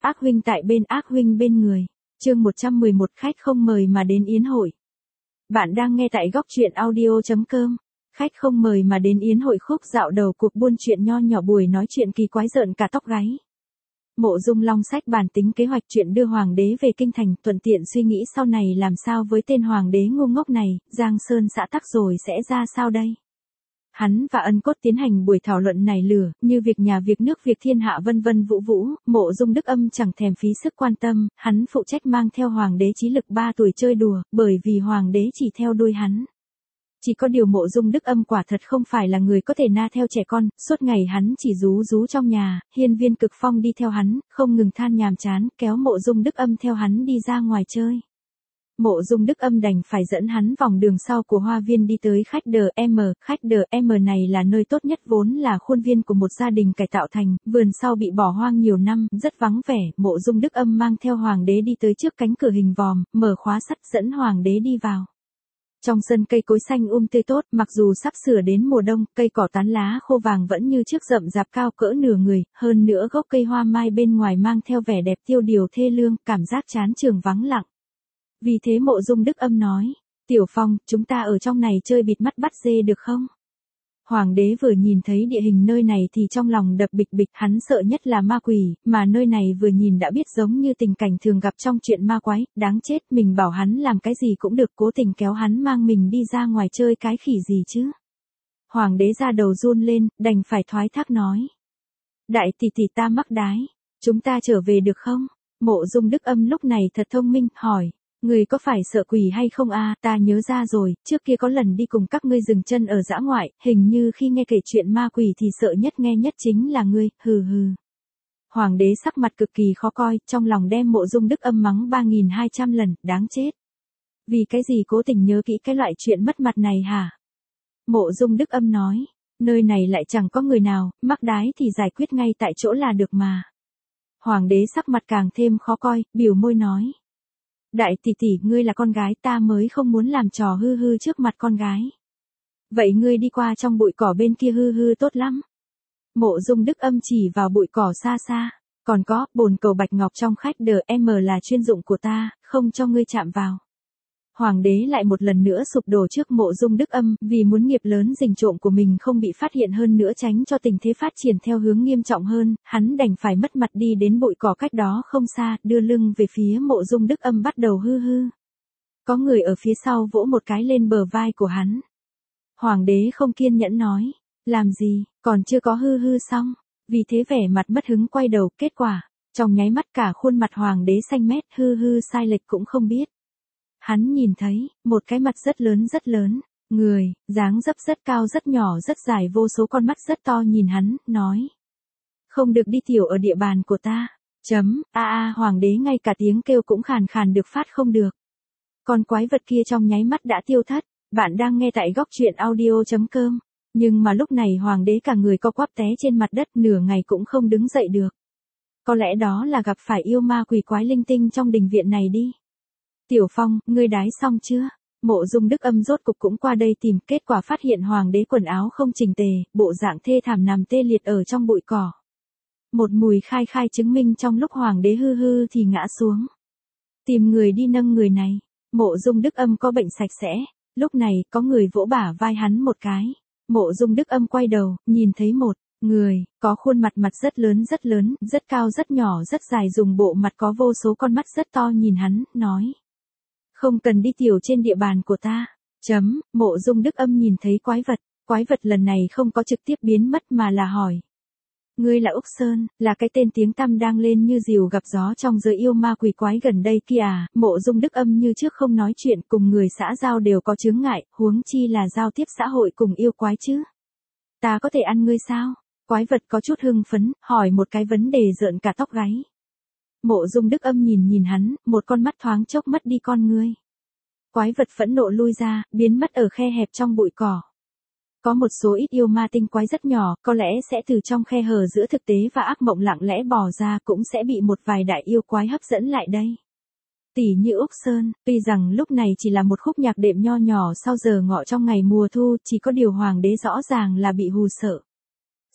Ác huynh tại bên, ác huynh bên người. Chương 111, khách không mời mà đến yến hội. Bạn đang nghe tại góc truyện audio.com. Khách không mời mà đến yến hội, khúc dạo đầu cuộc buôn chuyện nho nhỏ, buổi nói chuyện kỳ quái rợn cả tóc gáy. Mộ Dung Long sách bản tính kế hoạch chuyện đưa hoàng đế về kinh thành, thuận tiện suy nghĩ sau này làm sao với tên hoàng đế ngu ngốc này, Giang Sơn xã tắc rồi sẽ ra sao đây. Hắn và Ân Cốt tiến hành buổi thảo luận nảy lửa, như việc nhà việc nước việc thiên hạ vân vân vũ vũ, Mộ Dung Đức Âm chẳng thèm phí sức quan tâm, hắn phụ trách mang theo hoàng đế Chí Lực 3 tuổi chơi đùa, bởi vì hoàng đế chỉ theo đuôi hắn. Chỉ có điều Mộ Dung Đức Âm quả thật không phải là người có thể na theo trẻ con, suốt ngày hắn chỉ rú rú trong nhà, Hiên Viên Cực Phong đi theo hắn, không ngừng than nhàm chán, kéo Mộ Dung Đức Âm theo hắn đi ra ngoài chơi. Mộ Dung Đức Âm đành phải dẫn hắn vòng đường sau của hoa viên đi tới khách DM. Khách DM này là nơi tốt nhất, vốn là khuôn viên của một gia đình cải tạo thành, vườn sau bị bỏ hoang nhiều năm, rất vắng vẻ. Mộ Dung Đức Âm mang theo hoàng đế đi tới trước cánh cửa hình vòm, mở khóa sắt dẫn hoàng đế đi vào. Trong sân cây cối xanh tươi tốt, mặc dù sắp sửa đến mùa đông, cây cỏ tán lá khô vàng vẫn như trước rậm rạp cao cỡ nửa người, hơn nữa gốc cây hoa mai bên ngoài mang theo vẻ đẹp tiêu điều thê lương, cảm giác chán trường vắng lặng. Vì thế Mộ Dung Đức Âm nói, Tiểu Phong, chúng ta ở trong này chơi bịt mắt bắt dê được không? Hoàng đế vừa nhìn thấy địa hình nơi này thì trong lòng đập bịch bịch, hắn sợ nhất là ma quỷ, mà nơi này vừa nhìn đã biết giống như tình cảnh thường gặp trong chuyện ma quái, đáng chết, mình bảo hắn làm cái gì cũng được, cố tình kéo hắn mang mình đi ra ngoài chơi cái khỉ gì chứ. Hoàng đế ra đầu run lên, đành phải thoái thác nói. Đại tỷ tỷ ta mắc đái, chúng ta trở về được không? Mộ Dung Đức Âm lúc này thật thông minh, hỏi. Người có phải sợ quỷ hay không a? Ta nhớ ra rồi, trước kia có lần đi cùng các ngươi dừng chân ở dã ngoại, hình như khi nghe kể chuyện ma quỷ thì sợ nhất nghe nhất chính là ngươi, hừ hừ. Hoàng đế sắc mặt cực kỳ khó coi, trong lòng đem Mộ Dung Đức Âm mắng 3200 lần, đáng chết. Vì cái gì cố tình nhớ kỹ cái loại chuyện mất mặt này hả? Mộ Dung Đức Âm nói, nơi này lại chẳng có người nào, mắc đái thì giải quyết ngay tại chỗ là được mà. Hoàng đế sắc mặt càng thêm khó coi, biểu môi nói. Đại tỷ tỷ, ngươi là con gái, ta mới không muốn làm trò hư hư trước mặt con gái. Vậy ngươi đi qua trong bụi cỏ bên kia hư hư tốt lắm. Mộ Dung Đức Âm chỉ vào bụi cỏ xa xa. Còn có, bồn cầu bạch ngọc trong khách DM là chuyên dụng của ta, không cho ngươi chạm vào. Hoàng đế lại một lần nữa sụp đổ trước Mộ Dung Đức Âm, vì muốn nghiệp lớn rình trộm của mình không bị phát hiện hơn nữa, tránh cho tình thế phát triển theo hướng nghiêm trọng hơn, hắn đành phải mất mặt đi đến bụi cỏ cách đó không xa, đưa lưng về phía Mộ Dung Đức Âm bắt đầu hư hư. Có người ở phía sau vỗ một cái lên bờ vai của hắn. Hoàng đế không kiên nhẫn nói, làm gì, còn chưa có hư hư xong, vì thế vẻ mặt mất hứng quay đầu, kết quả, trong nháy mắt cả khuôn mặt hoàng đế xanh mét, hư hư sai lệch cũng không biết. Hắn nhìn thấy, một cái mặt rất lớn, người, dáng dấp rất cao rất nhỏ rất dài, vô số con mắt rất to nhìn hắn, nói. Không được đi tiểu ở địa bàn của ta. Hoàng đế ngay cả tiếng kêu cũng khàn khàn được phát không được. Con quái vật kia trong nháy mắt đã tiêu thất. Bạn đang nghe tại góc truyện audio.com. Nhưng mà lúc này hoàng đế cả người co quắp té trên mặt đất, nửa ngày cũng không đứng dậy được. Có lẽ đó là gặp phải yêu ma quỷ quái linh tinh trong đình viện này đi. Tiểu Phong, ngươi đái xong chưa? Mộ Dung Đức Âm rốt cục cũng qua đây tìm, kết quả phát hiện hoàng đế quần áo không chỉnh tề, bộ dạng thê thảm nằm tê liệt ở trong bụi cỏ. Một mùi khai khai chứng minh trong lúc hoàng đế hư hư thì ngã xuống. Tìm người đi nâng người này. Mộ Dung Đức Âm có bệnh sạch sẽ. Lúc này có người vỗ bả vai hắn một cái. Mộ Dung Đức Âm quay đầu, nhìn thấy một người, có khuôn mặt rất lớn, rất cao rất nhỏ rất dài, dùng bộ mặt có vô số con mắt rất to nhìn hắn, nói. Không cần đi tiểu trên địa bàn của ta. Mộ Dung Đức Âm nhìn thấy quái vật lần này không có trực tiếp biến mất mà là hỏi. Ngươi là Úc Sơn, là cái tên tiếng tăm đang lên như diều gặp gió trong giới yêu ma quỷ quái gần đây kia à? Mộ Dung Đức Âm như trước không nói chuyện, cùng người xã giao đều có chướng ngại, huống chi là giao tiếp xã hội cùng yêu quái chứ. Ta có thể ăn ngươi sao? Quái vật có chút hưng phấn, hỏi một cái vấn đề rợn cả tóc gáy. Mộ Dung Đức Âm nhìn hắn, một con mắt thoáng chốc mất đi con ngươi. Quái vật phẫn nộ lui ra, biến mất ở khe hẹp trong bụi cỏ. Có một số ít yêu ma tinh quái rất nhỏ, có lẽ sẽ từ trong khe hở giữa thực tế và ác mộng lặng lẽ bò ra, cũng sẽ bị một vài đại yêu quái hấp dẫn lại đây. Tỷ như Úc Sơn, tuy rằng lúc này chỉ là một khúc nhạc đệm nho nhỏ sau giờ ngọ trong ngày mùa thu, chỉ có điều hoàng đế rõ ràng là bị hù sợ.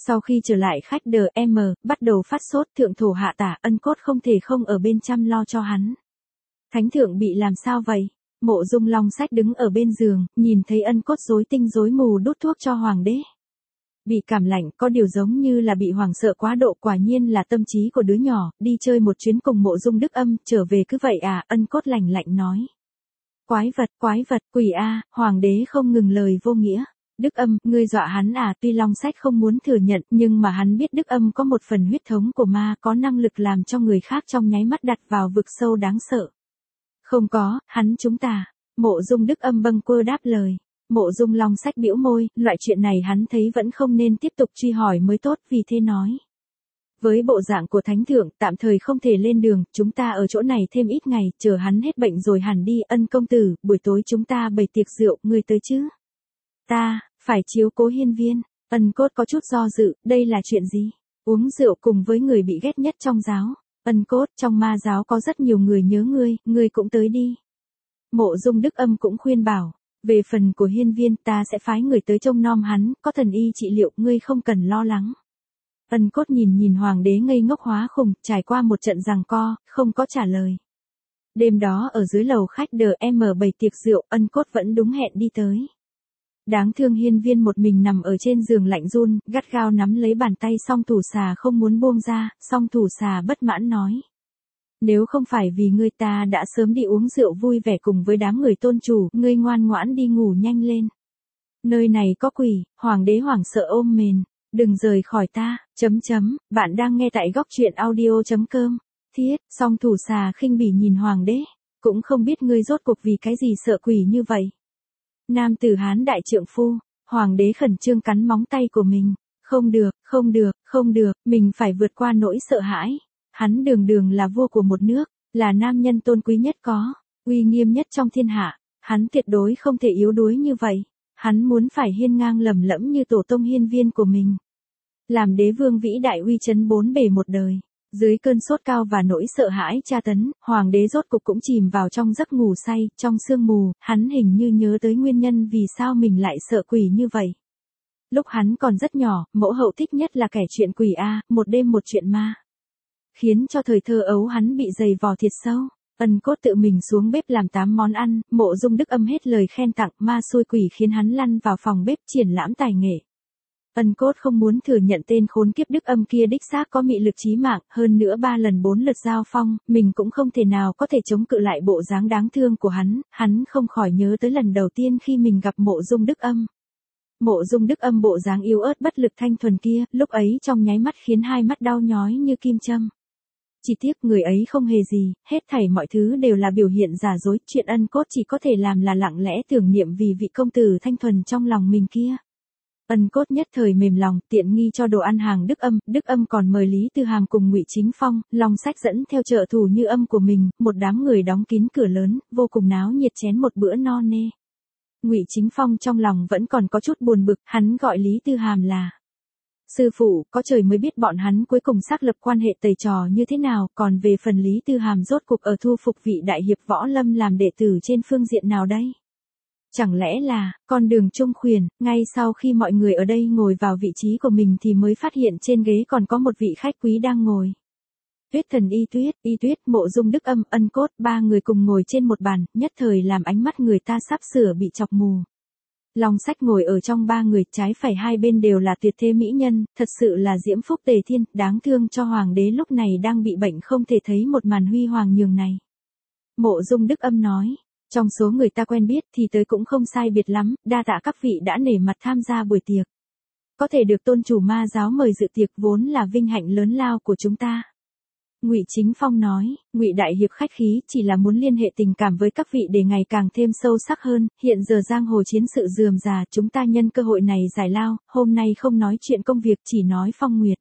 Sau khi trở lại khách DM, bắt đầu phát sốt, thượng thổ hạ tả, Ân Cốt không thể không ở bên chăm lo cho hắn. Thánh thượng bị làm sao vậy? Mộ Dung Long Sách đứng ở bên giường, nhìn thấy Ân Cốt rối tinh rối mù đút thuốc cho hoàng đế. Bị cảm lạnh, có điều giống như là bị hoảng sợ quá độ, quả nhiên là tâm trí của đứa nhỏ, đi chơi một chuyến cùng Mộ Dung Đức Âm, trở về cứ vậy à, Ân Cốt lạnh lạnh nói. Quái vật, quỷ a, hoàng đế không ngừng lời vô nghĩa. Đức Âm, ngươi dọa hắn à, tuy Long Sách không muốn thừa nhận, nhưng mà hắn biết Đức Âm có một phần huyết thống của ma, có năng lực làm cho người khác trong nháy mắt đặt vào vực sâu đáng sợ. Không có, hắn chúng ta. Mộ Dung Đức Âm bâng quơ đáp lời. Mộ Dung Long Sách bĩu môi, loại chuyện này hắn thấy vẫn không nên tiếp tục truy hỏi mới tốt, vì thế nói. Với bộ dạng của thánh thượng, tạm thời không thể lên đường, chúng ta ở chỗ này thêm ít ngày, chờ hắn hết bệnh rồi hẳn đi. Ân công tử, buổi tối chúng ta bày tiệc rượu, ngươi tới chứ? Ta, phải chiếu cố hiên viên. Ân Cốt có chút do dự, đây là chuyện gì? Uống rượu cùng với người bị ghét nhất trong giáo. Ân Cốt, trong ma giáo có rất nhiều người nhớ ngươi cũng tới đi. Mộ Dung Đức Âm cũng khuyên bảo. Về phần của hiên viên, ta sẽ phái người tới trông nom hắn, có thần y trị liệu, ngươi không cần lo lắng. Ân Cốt nhìn hoàng đế ngây ngốc hóa khùng, trải qua một trận giằng co, không có trả lời. Đêm đó ở dưới lầu khách DM bày tiệc rượu, Ân Cốt vẫn đúng hẹn đi tới. Đáng thương hiên viên một mình nằm ở trên giường lạnh run, gắt gao nắm lấy bàn tay Song Thủ Xà không muốn buông ra, Song Thủ Xà bất mãn nói. Nếu không phải vì ngươi ta đã sớm đi uống rượu vui vẻ cùng với đám người tôn chủ, ngươi ngoan ngoãn đi ngủ nhanh lên. Nơi này có quỷ, hoàng đế hoảng sợ ôm mền, đừng rời khỏi ta, bạn đang nghe tại góc truyện audio.com, thiết, Song Thủ Xà khinh bỉ nhìn hoàng đế, cũng không biết ngươi rốt cuộc vì cái gì sợ quỷ như vậy. Nam tử Hán đại trượng phu, hoàng đế khẩn trương cắn móng tay của mình, không được, mình phải vượt qua nỗi sợ hãi. Hắn đường là vua của một nước, là nam nhân tôn quý nhất có, uy nghiêm nhất trong thiên hạ, hắn tuyệt đối không thể yếu đuối như vậy, hắn muốn phải hiên ngang lầm lẫm như tổ tông hiên viên của mình. Làm đế vương vĩ đại uy chấn bốn bề một đời, dưới cơn sốt cao và nỗi sợ hãi tra tấn, hoàng đế rốt cục cũng chìm vào trong giấc ngủ say, trong sương mù, hắn hình như nhớ tới nguyên nhân vì sao mình lại sợ quỷ như vậy. Lúc hắn còn rất nhỏ, mẫu hậu thích nhất là kể chuyện quỷ a, một đêm một chuyện ma. Khiến cho thời thơ ấu hắn bị dày vò thiệt sâu. Ân Cốt tự mình xuống bếp làm 8 món ăn, Mộ Dung Đức Âm hết lời khen tặng, ma xui quỷ khiến hắn lăn vào phòng bếp triển lãm tài nghệ. Ân Cốt không muốn thừa nhận tên khốn kiếp Đức Âm kia đích xác có mị lực chí mạng, hơn nữa 3 lần 4 lượt giao phong, mình cũng không thể nào có thể chống cự lại bộ dáng đáng thương của hắn không khỏi nhớ tới lần đầu tiên khi mình gặp Mộ Dung Đức Âm. Mộ Dung Đức Âm bộ dáng yếu ớt bất lực thanh thuần kia, lúc ấy trong nháy mắt khiến hai mắt đau nhói như kim châm. Chỉ tiếc người ấy không hề gì, hết thảy mọi thứ đều là biểu hiện giả dối, chuyện Ân Cốt chỉ có thể làm là lặng lẽ tưởng niệm vì vị công tử thanh thuần trong lòng mình kia. Ân Cốt nhất thời mềm lòng, tiện nghi cho đồ ăn hàng Đức Âm còn mời Lý Tư Hàm cùng Ngụy Chính Phong, Long Sách dẫn theo trợ thủ như âm của mình, một đám người đóng kín cửa lớn, vô cùng náo nhiệt chén một bữa no nê. Ngụy Chính Phong trong lòng vẫn còn có chút buồn bực, hắn gọi Lý Tư Hàm là sư phụ, có trời mới biết bọn hắn cuối cùng xác lập quan hệ tầy trò như thế nào, còn về phần Lý Tư Hàm rốt cuộc ở thu phục vị đại hiệp võ lâm làm đệ tử trên phương diện nào đây? Chẳng lẽ là, con đường trung khuyển, ngay sau khi mọi người ở đây ngồi vào vị trí của mình thì mới phát hiện trên ghế còn có một vị khách quý đang ngồi. Tuyết Thần Y Tuyết, Mộ Dung Đức Âm, Ân Cốt, 3 người cùng ngồi trên một bàn, nhất thời làm ánh mắt người ta sắp sửa bị chọc mù. Long Sách ngồi ở trong 3 người, trái phải hai bên đều là tuyệt thế mỹ nhân, thật sự là diễm phúc tề thiên, đáng thương cho hoàng đế lúc này đang bị bệnh không thể thấy một màn huy hoàng nhường này. Mộ Dung Đức Âm nói, trong số người ta quen biết thì tới cũng không sai biệt lắm, đa tạ các vị đã nể mặt tham gia buổi tiệc. Có thể được tôn chủ ma giáo mời dự tiệc vốn là vinh hạnh lớn lao của chúng ta. Ngụy Chính Phong nói, Ngụy đại hiệp khách khí, chỉ là muốn liên hệ tình cảm với các vị để ngày càng thêm sâu sắc hơn, hiện giờ giang hồ chiến sự rườm rà, chúng ta nhân cơ hội này giải lao, hôm nay không nói chuyện công việc chỉ nói phong nguyệt.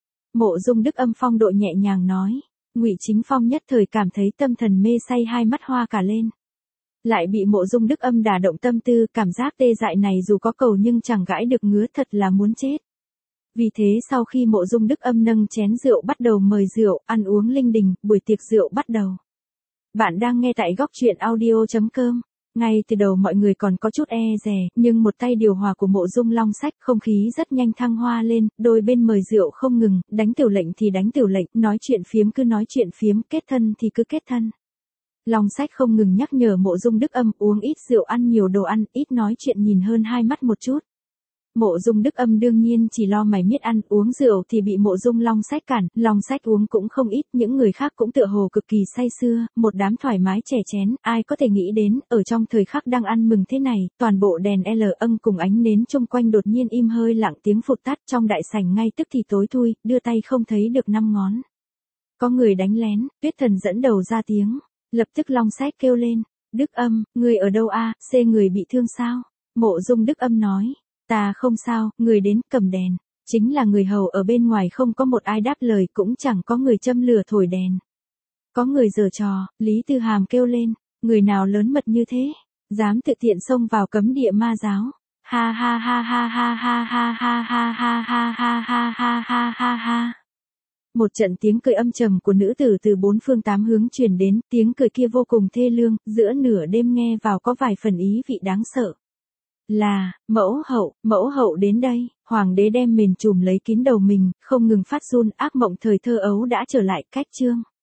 Mộ Dung Đức Âm phong độ nhẹ nhàng nói, Ngụy Chính Phong nhất thời cảm thấy tâm thần mê say, hai mắt hoa cả lên. Lại bị Mộ Dung Đức Âm đả động tâm tư, cảm giác tê dại này dù có cầu nhưng chẳng gãi được ngứa, thật là muốn chết. Vì thế sau khi Mộ Dung Đức Âm nâng chén rượu bắt đầu mời rượu, ăn uống linh đình, buổi tiệc rượu bắt đầu. Bạn đang nghe tại góc truyện audio.com. Ngay từ đầu mọi người còn có chút e dè, nhưng một tay điều hòa của Mộ Dung Long Sách, không khí rất nhanh thăng hoa lên, đôi bên mời rượu không ngừng, đánh tiểu lệnh thì đánh tiểu lệnh, nói chuyện phiếm cứ nói chuyện phiếm, kết thân thì cứ kết thân. Long Sách không ngừng nhắc nhở Mộ Dung Đức Âm uống ít rượu, ăn nhiều đồ ăn, ít nói chuyện, nhìn hơn hai mắt một chút. Mộ Dung Đức Âm đương nhiên chỉ lo mày miết ăn uống rượu thì bị Mộ Dung Long Sách cản, Long Sách uống cũng không ít, những người khác cũng tựa hồ cực kỳ say sưa, một đám thoải mái chè chén, ai có thể nghĩ đến, ở trong thời khắc đang ăn mừng thế này, toàn bộ đèn âm cùng ánh nến chung quanh đột nhiên im hơi lặng tiếng phụt tắt, trong đại sảnh ngay tức thì tối thui, đưa tay không thấy được năm ngón. Có người đánh lén, Tuyết Thần dẫn đầu ra tiếng, lập tức Long Sách kêu lên, Đức Âm, người ở đâu a? Người bị thương sao? Mộ Dung Đức Âm nói. Ta không sao, người đến cầm đèn. Chính là người hầu ở bên ngoài, không có một ai đáp lời, cũng chẳng có người châm lửa thổi đèn. Có người giở trò, Lý Tư Hàm kêu lên, người nào lớn mật như thế, dám tự tiện xông vào cấm địa ma giáo. Ha ha ha ha ha ha ha ha ha ha ha ha ha ha ha ha ha. Một trận tiếng cười âm trầm của nữ tử từ bốn phương tám hướng truyền đến, tiếng cười kia vô cùng thê lương, giữa nửa đêm nghe vào có vài phần ý vị đáng sợ. Là, mẫu hậu đến đây, hoàng đế đem mền trùm lấy kín đầu mình, không ngừng phát run, ác mộng thời thơ ấu đã trở lại. Cách chương